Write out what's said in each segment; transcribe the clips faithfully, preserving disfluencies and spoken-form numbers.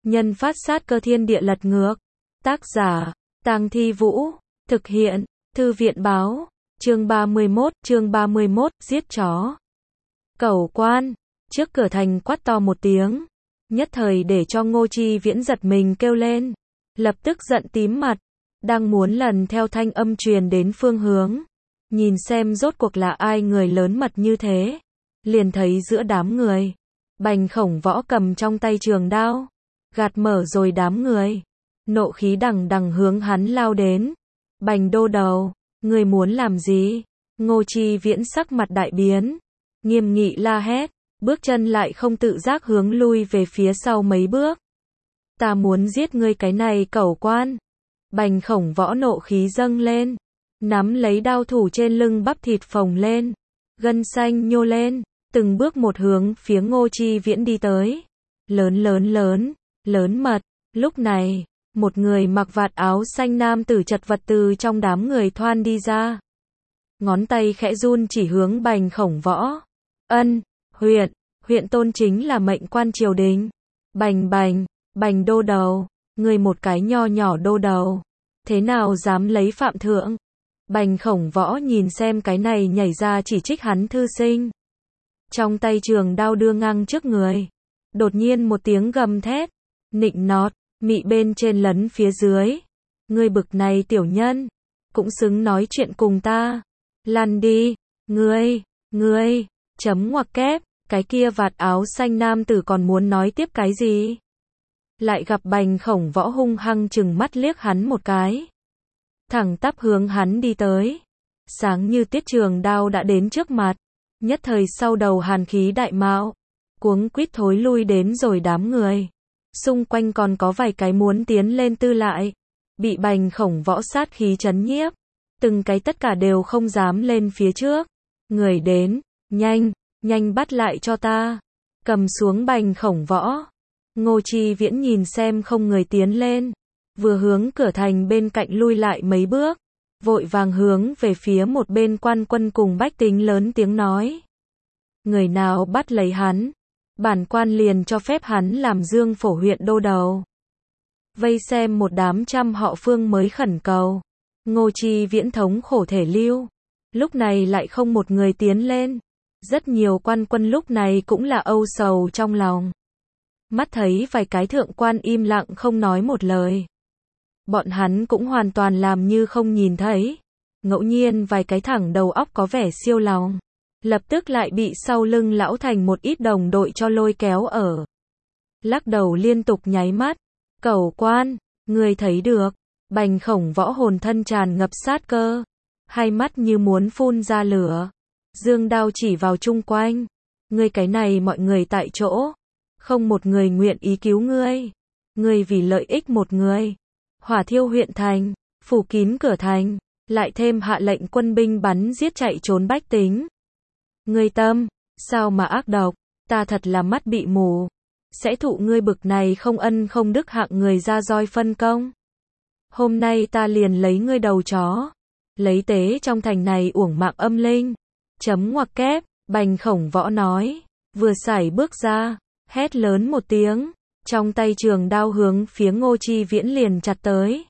Nhân phát sát cơ thiên địa lật ngược. Tác giả, Tang Thi Vũ. Thực hiện, Thư viện báo. Chương ba mươi mốt, chương ba mươi mốt, giết chó. Cẩu quan, trước cửa thành quát to một tiếng. Nhất thời để cho Ngô Chi Viễn giật mình kêu lên. Lập tức giận tím mặt. Đang muốn lần theo thanh âm truyền đến phương hướng. Nhìn xem rốt cuộc là ai người lớn mật như thế. Liền thấy giữa đám người. Bành Khổng Võ cầm trong tay trường đao. Gạt mở rồi đám người. Nộ khí đằng đằng hướng hắn lao đến. Bành đô đầu, người muốn làm gì? Ngô Chi Viễn sắc mặt đại biến. Nghiêm nghị la hét. Bước chân lại không tự giác hướng lui về phía sau mấy bước. Ta muốn giết ngươi cái này cẩu quan. Bành Khổng Võ nộ khí dâng lên. Nắm lấy đao thủ trên lưng bắp thịt phồng lên. Gân xanh nhô lên. Từng bước một hướng phía Ngô Chi Viễn đi tới. Lớn lớn lớn, lớn mật. Lúc này, một người mặc vạt áo xanh nam tử chật vật từ trong đám người thoăn đi ra. Ngón tay khẽ run chỉ hướng Bành Khổng Võ. Ân, huyện, huyện tôn chính là mệnh quan triều đình. Bành bành, Bành đô đầu, người một cái nho nhỏ đô đầu. Thế nào dám lấy phạm thượng? Bành Khổng Võ nhìn xem cái này nhảy ra chỉ trích hắn thư sinh. Trong tay trường đao đưa ngang trước người. Đột nhiên một tiếng gầm thét. Nịnh nọt, mị bên trên lấn phía dưới. Ngươi bực này tiểu nhân. Cũng xứng nói chuyện cùng ta. Lăn đi, ngươi, ngươi, chấm ngoặc kép. Cái kia vạt áo xanh nam tử còn muốn nói tiếp cái gì? Lại gặp Bành Khổng Võ hung hăng chừng mắt liếc hắn một cái. Thẳng tắp hướng hắn đi tới. Sáng như tiết trường đao đã đến trước mặt. Nhất thời sau đầu hàn khí đại mạo. Cuống quýt thối lui đến rồi đám người. Xung quanh còn có vài cái muốn tiến lên tư lại. Bị Bành Khổng Võ sát khí chấn nhiếp. Từng cái tất cả đều không dám lên phía trước. Người đến, nhanh, nhanh bắt lại cho ta. Cầm xuống Bành Khổng Võ. Ngô Chi Viễn nhìn xem không người tiến lên. Vừa hướng cửa thành bên cạnh lui lại mấy bước. Vội vàng hướng về phía một bên quan quân cùng bách tính lớn tiếng nói. Người nào bắt lấy hắn, bản quan liền cho phép hắn làm Dương Phổ huyện đô đầu. Vây xem một đám trăm họ Phương mới khẩn cầu. Ngô Chi Viễn thống khổ thể lưu. Lúc này lại không một người tiến lên. Rất nhiều quan quân lúc này cũng là âu sầu trong lòng. Mắt thấy vài cái thượng quan im lặng không nói một lời. Bọn hắn cũng hoàn toàn làm như không nhìn thấy. Ngẫu nhiên vài cái thẳng đầu óc có vẻ siêu lòng. Lập tức lại bị sau lưng lão thành một ít đồng đội cho lôi kéo ở. Lắc đầu liên tục nháy mắt. Cẩu quan, người thấy được. Bành Khổng Võ hồn thân tràn ngập sát cơ. Hai mắt như muốn phun ra lửa. Dương đao chỉ vào chung quanh. Ngươi cái này mọi người tại chỗ. Không một người nguyện ý cứu ngươi. Ngươi vì lợi ích một người. Hỏa thiêu huyện thành, phủ kín cửa thành, lại thêm hạ lệnh quân binh bắn giết chạy trốn bách tính. Ngươi tâm, sao mà ác độc, ta thật là mắt bị mù. Sẽ thụ ngươi bực này không ân không đức hạng người ra roi phân công. Hôm nay ta liền lấy ngươi đầu chó. Lấy tế trong thành này uổng mạng âm linh. Chấm ngoặc kép, Bành Khổng Võ nói. Vừa sải bước ra, hét lớn một tiếng. Trong tay trường đao hướng phía Ngô Chi Viễn liền chặt tới.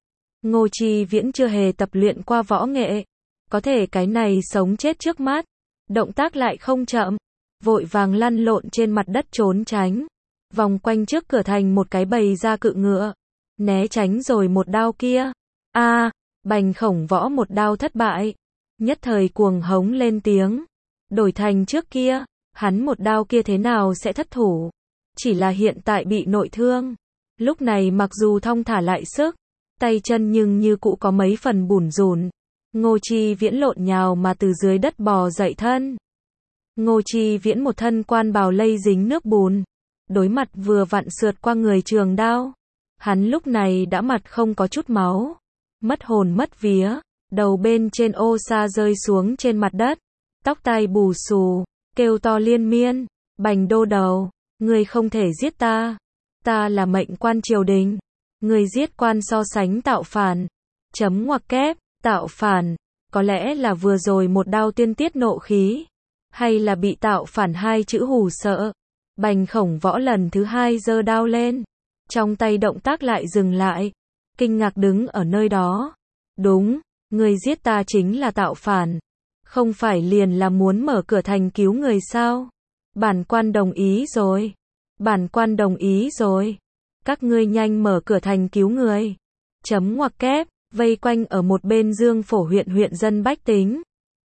Ngô Chi Viễn chưa hề tập luyện qua võ nghệ. Có thể cái này sống chết trước mắt. Động tác lại không chậm. Vội vàng lăn lộn trên mặt đất trốn tránh. Vòng quanh trước cửa thành một cái bầy ra cự ngựa. Né tránh rồi một đao kia. A, à, Bành Khổng Võ một đao thất bại. Nhất thời cuồng hống lên tiếng. Đổi thành trước kia, hắn một đao kia thế nào sẽ thất thủ. Chỉ là hiện tại bị nội thương. Lúc này mặc dù thong thả lại sức, tay chân nhưng như cũ có mấy phần bủn rủn. Ngô Chi Viễn lộn nhào mà từ dưới đất bò dậy thân. Ngô Chi Viễn một thân quan bào lây dính nước bùn. Đối mặt vừa vặn sượt qua người trường đao. Hắn lúc này đã mặt không có chút máu. Mất hồn mất vía. Đầu bên trên ô sa rơi xuống trên mặt đất. Tóc tai bù xù. Kêu to liên miên. Bành đô đầu. Ngươi không thể giết ta. Ta là mệnh quan triều đình. Ngươi giết quan so sánh tạo phản. Chấm ngoặc kép, tạo phản. Có lẽ là vừa rồi một đao tiên tiết nộ khí. Hay là bị tạo phản hai chữ hù sợ. Bành Khổng Võ lần thứ hai giơ đao lên. trong tay động tác lại dừng lại, kinh ngạc đứng ở nơi đó. Đúng, người giết ta chính là tạo phản, không phải liền là muốn mở cửa thành cứu người sao? Bản quan đồng ý rồi, bản quan đồng ý rồi, các ngươi nhanh mở cửa thành cứu người. Chấm ngoặc kép, vây quanh ở một bên Dương Phổ huyện huyện dân bách tính.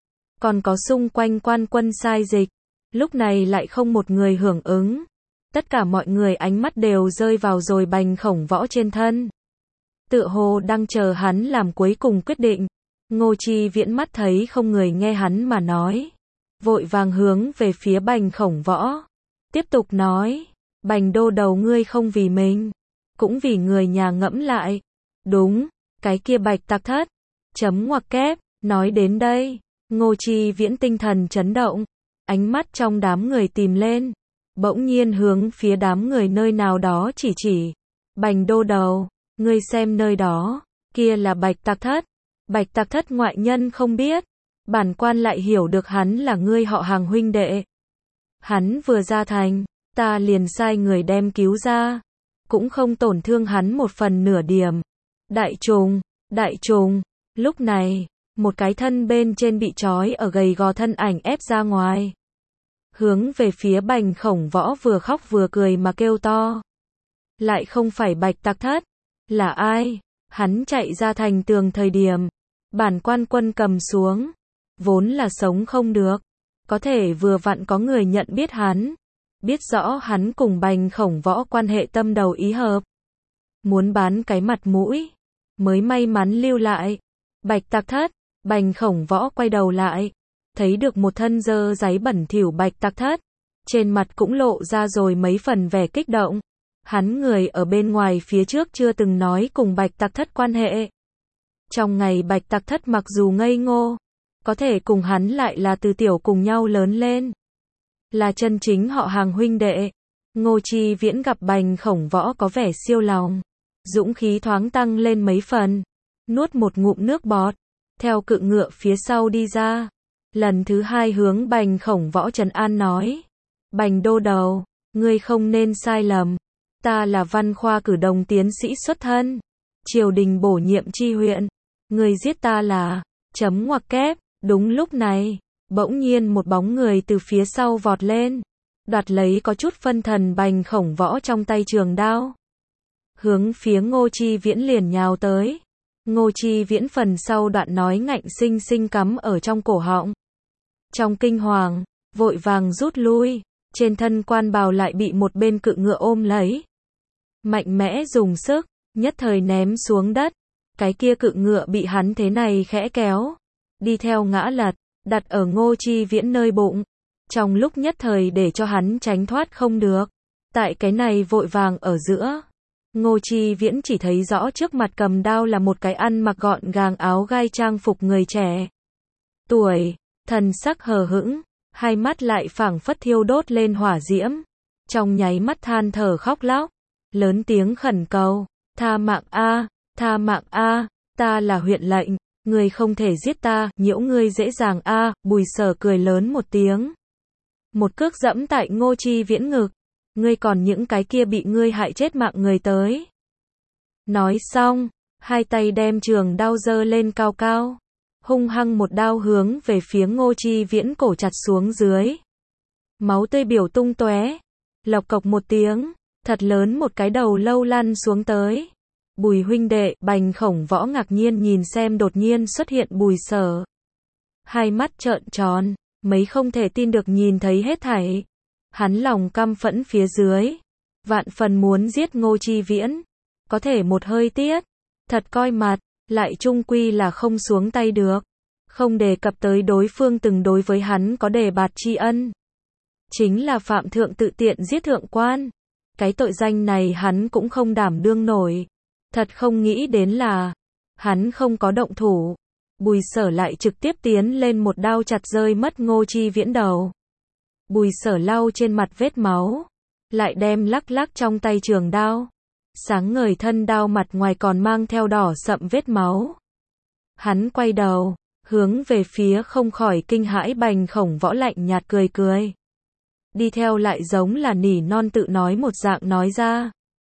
Còn có xung quanh quan quân sai dịch, lúc này lại không một người hưởng ứng. Tất cả mọi người ánh mắt đều rơi vào rồi Bành Khổng Võ trên thân. Tựa hồ đang chờ hắn làm cuối cùng quyết định. Ngô Chi Viễn mắt thấy không người nghe hắn mà nói, vội vàng hướng về phía Bành Khổng Võ. Tiếp tục nói, Bành đô đầu ngươi không vì mình, cũng vì người nhà ngẫm lại. Đúng, cái kia Bạch Tạc Thất. Chấm ngoặc kép, nói đến đây, Ngô Chi Viễn tinh thần chấn động, ánh mắt trong đám người tìm lên, bỗng nhiên hướng phía đám người nơi nào đó chỉ chỉ. Bành đô đầu, ngươi xem nơi đó, kia là Bạch Tạc Thất. Bạch Tạc Thất ngoại nhân không biết, bản quan lại hiểu được hắn là ngươi họ Hàng huynh đệ. Hắn vừa ra thành, ta liền sai người đem cứu ra, cũng không tổn thương hắn một phần nửa điểm. Đại trùng, đại trùng, lúc này, một cái thân bên trên bị trói ở gầy gò thân ảnh ép ra ngoài. Hướng về phía Bành Khổng Võ vừa khóc vừa cười mà kêu to. Lại không phải Bạch Tạc Thất, là ai? Hắn chạy ra thành tường thời điểm, bản quan quân cầm xuống, vốn là sống không được, có thể vừa vặn có người nhận biết hắn, biết rõ hắn cùng Bành Khổng Võ quan hệ tâm đầu ý hợp, muốn bán cái mặt mũi, mới may mắn lưu lại. Bạch Tạc Thất, Bành Khổng Võ quay đầu lại, thấy được một thân dơ giấy bẩn thỉu Bạch Tạc Thất, trên mặt cũng lộ ra rồi mấy phần vẻ kích động. Hắn người ở bên ngoài phía trước chưa từng nói cùng Bạch Tạc Thất quan hệ. Trong ngày Bạch Tạc Thất mặc dù ngây ngô, có thể cùng hắn lại là từ tiểu cùng nhau lớn lên, là chân chính họ Hàng huynh đệ. Ngô Chi Viễn gặp Bành Khổng Võ có vẻ siêu lòng, dũng khí thoáng tăng lên mấy phần, nuốt một ngụm nước bọt, theo cự ngựa phía sau đi ra, lần thứ hai hướng Bành Khổng Võ trấn an nói, Bành đô đầu, ngươi không nên sai lầm, ta là văn khoa cử đồng tiến sĩ xuất thân, triều đình bổ nhiệm tri huyện, ngươi giết ta là, chấm ngoặc kép. Đúng lúc này, bỗng nhiên một bóng người từ phía sau vọt lên, đoạt lấy có chút phân thần Bành Khổng Võ trong tay trường đao, hướng phía Ngô Chi Viễn liền nhào tới. Ngô Chi Viễn phần sau đoạn nói ngạnh sinh sinh cắm ở trong cổ họng. Trong kinh hoàng, vội vàng rút lui, trên thân quan bào lại bị một bên cự ngựa ôm lấy. Mạnh mẽ dùng sức, nhất thời ném xuống đất, cái kia cự ngựa bị hắn thế này khẽ kéo, đi theo ngã lật, đặt ở Ngô Chi Viễn nơi bụng, trong lúc nhất thời để cho hắn tránh thoát không được. Tại cái này vội vàng ở giữa, Ngô Chi Viễn chỉ thấy rõ trước mặt cầm đao là một cái ăn mặc gọn gàng áo gai trang phục người trẻ tuổi, thần sắc hờ hững, hai mắt lại phảng phất thiêu đốt lên hỏa diễm, trong nháy mắt than thở khóc lóc, lớn tiếng khẩn cầu, tha mạng a, tha mạng a, ta là huyện lệnh, người không thể giết ta, nhiễu ngươi dễ dàng a. Bùi Sở cười lớn một tiếng, một cước dẫm tại Ngô Chi Viễn ngực, ngươi còn những cái kia bị ngươi hại chết mạng người tới. Nói xong, hai tay đem trường đao giơ lên cao cao, hung hăng một đao hướng về phía Ngô Chi Viễn cổ chặt xuống dưới. Máu tươi biểu tung tóe, lộc cộc một tiếng, thật lớn một cái đầu lâu lăn xuống tới. Bùi huynh đệ, Bành Khổng Võ ngạc nhiên nhìn xem đột nhiên xuất hiện Bùi Sở. Hai mắt trợn tròn, mấy không thể tin được nhìn thấy hết thảy. Hắn lòng căm phẫn phía dưới, vạn phần muốn giết Ngô Chi Viễn, có thể một hơi tiết, thật coi mặt, lại chung quy là không xuống tay được. Không đề cập tới đối phương từng đối với hắn có đề bạt tri ân. Chính là phạm thượng tự tiện giết thượng quan. Cái tội danh này hắn cũng không đảm đương nổi. Thật không nghĩ đến là, hắn không có động thủ. Bùi Sở lại trực tiếp tiến lên một đao chặt rơi mất Ngô Chi Viễn đầu. Bùi Sở lau trên mặt vết máu, lại đem lắc lắc trong tay trường đao. Sáng ngời thân đao mặt ngoài còn mang theo đỏ sậm vết máu. Hắn quay đầu, hướng về phía không khỏi kinh hãi Bành Khổng Võ lạnh nhạt cười cười. Đi theo lại giống là nỉ non tự nói một dạng nói ra.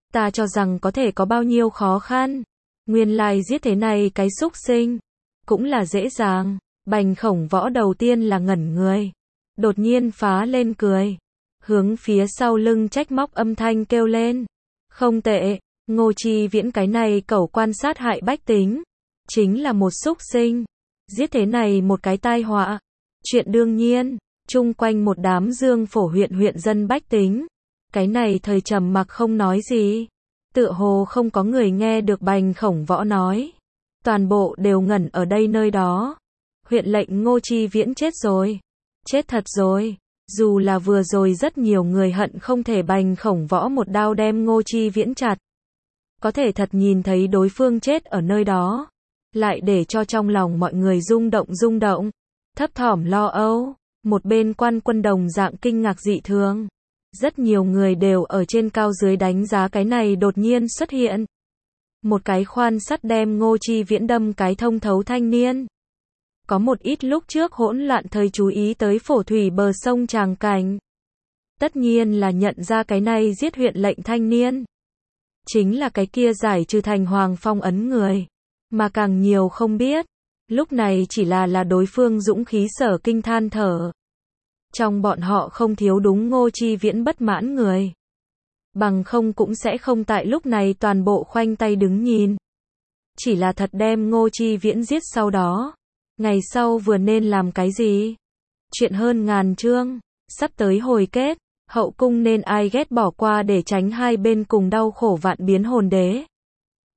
Ta cho rằng có thể có bao nhiêu khó khăn. Nguyên lai giết thế này cái xúc sinh. Cũng là dễ dàng. Bành Khổng Võ đầu tiên là ngẩn người. Đột nhiên phá lên cười. Hướng phía sau lưng trách móc âm thanh kêu lên. Không tệ, Ngô Chi Viễn cái này cẩu quan sát hại bách tính. Chính là một xúc sinh. Giết thế này một cái tai họa. Chuyện đương nhiên, chung quanh một đám Dương Phổ huyện huyện dân bách tính. Cái này thời trầm mặc không nói gì. Tựa hồ không có người nghe được Bành Khổng Võ nói. Toàn bộ đều ngẩn ở đây nơi đó. Huyện lệnh Ngô Chi Viễn chết rồi. Chết thật rồi. Dù là vừa rồi rất nhiều người hận không thể Bành Khổng Võ một đao đem Ngô Chi Viễn chặt. Có thể thật nhìn thấy đối phương chết ở nơi đó. Lại để cho trong lòng mọi người rung động rung động. Thấp thỏm lo âu. Một bên quan quân đồng dạng kinh ngạc dị thường. Rất nhiều người đều ở trên cao dưới đánh giá cái này đột nhiên xuất hiện. Một cái khoan sắt đem Ngô Chi Viễn đâm cái thông thấu thanh niên. Có một ít lúc trước hỗn loạn thời chú ý tới phổ thủy bờ sông tràng cảnh. Tất nhiên là nhận ra cái này giết huyện lệnh thanh niên. Chính là cái kia giải trừ thành hoàng phong ấn người. Mà càng nhiều không biết. Lúc này chỉ là là đối phương dũng khí sở kinh than thở. Trong bọn họ không thiếu đúng Ngô Chi Viễn bất mãn người. Bằng không cũng sẽ không tại lúc này toàn bộ khoanh tay đứng nhìn. Chỉ là thật đem Ngô Chi Viễn giết sau đó. Ngày sau vừa nên làm cái gì? Chuyện hơn ngàn chương. Sắp tới hồi kết. Hậu cung nên ai ghét bỏ qua để tránh hai bên cùng đau khổ vạn biến hồn đế.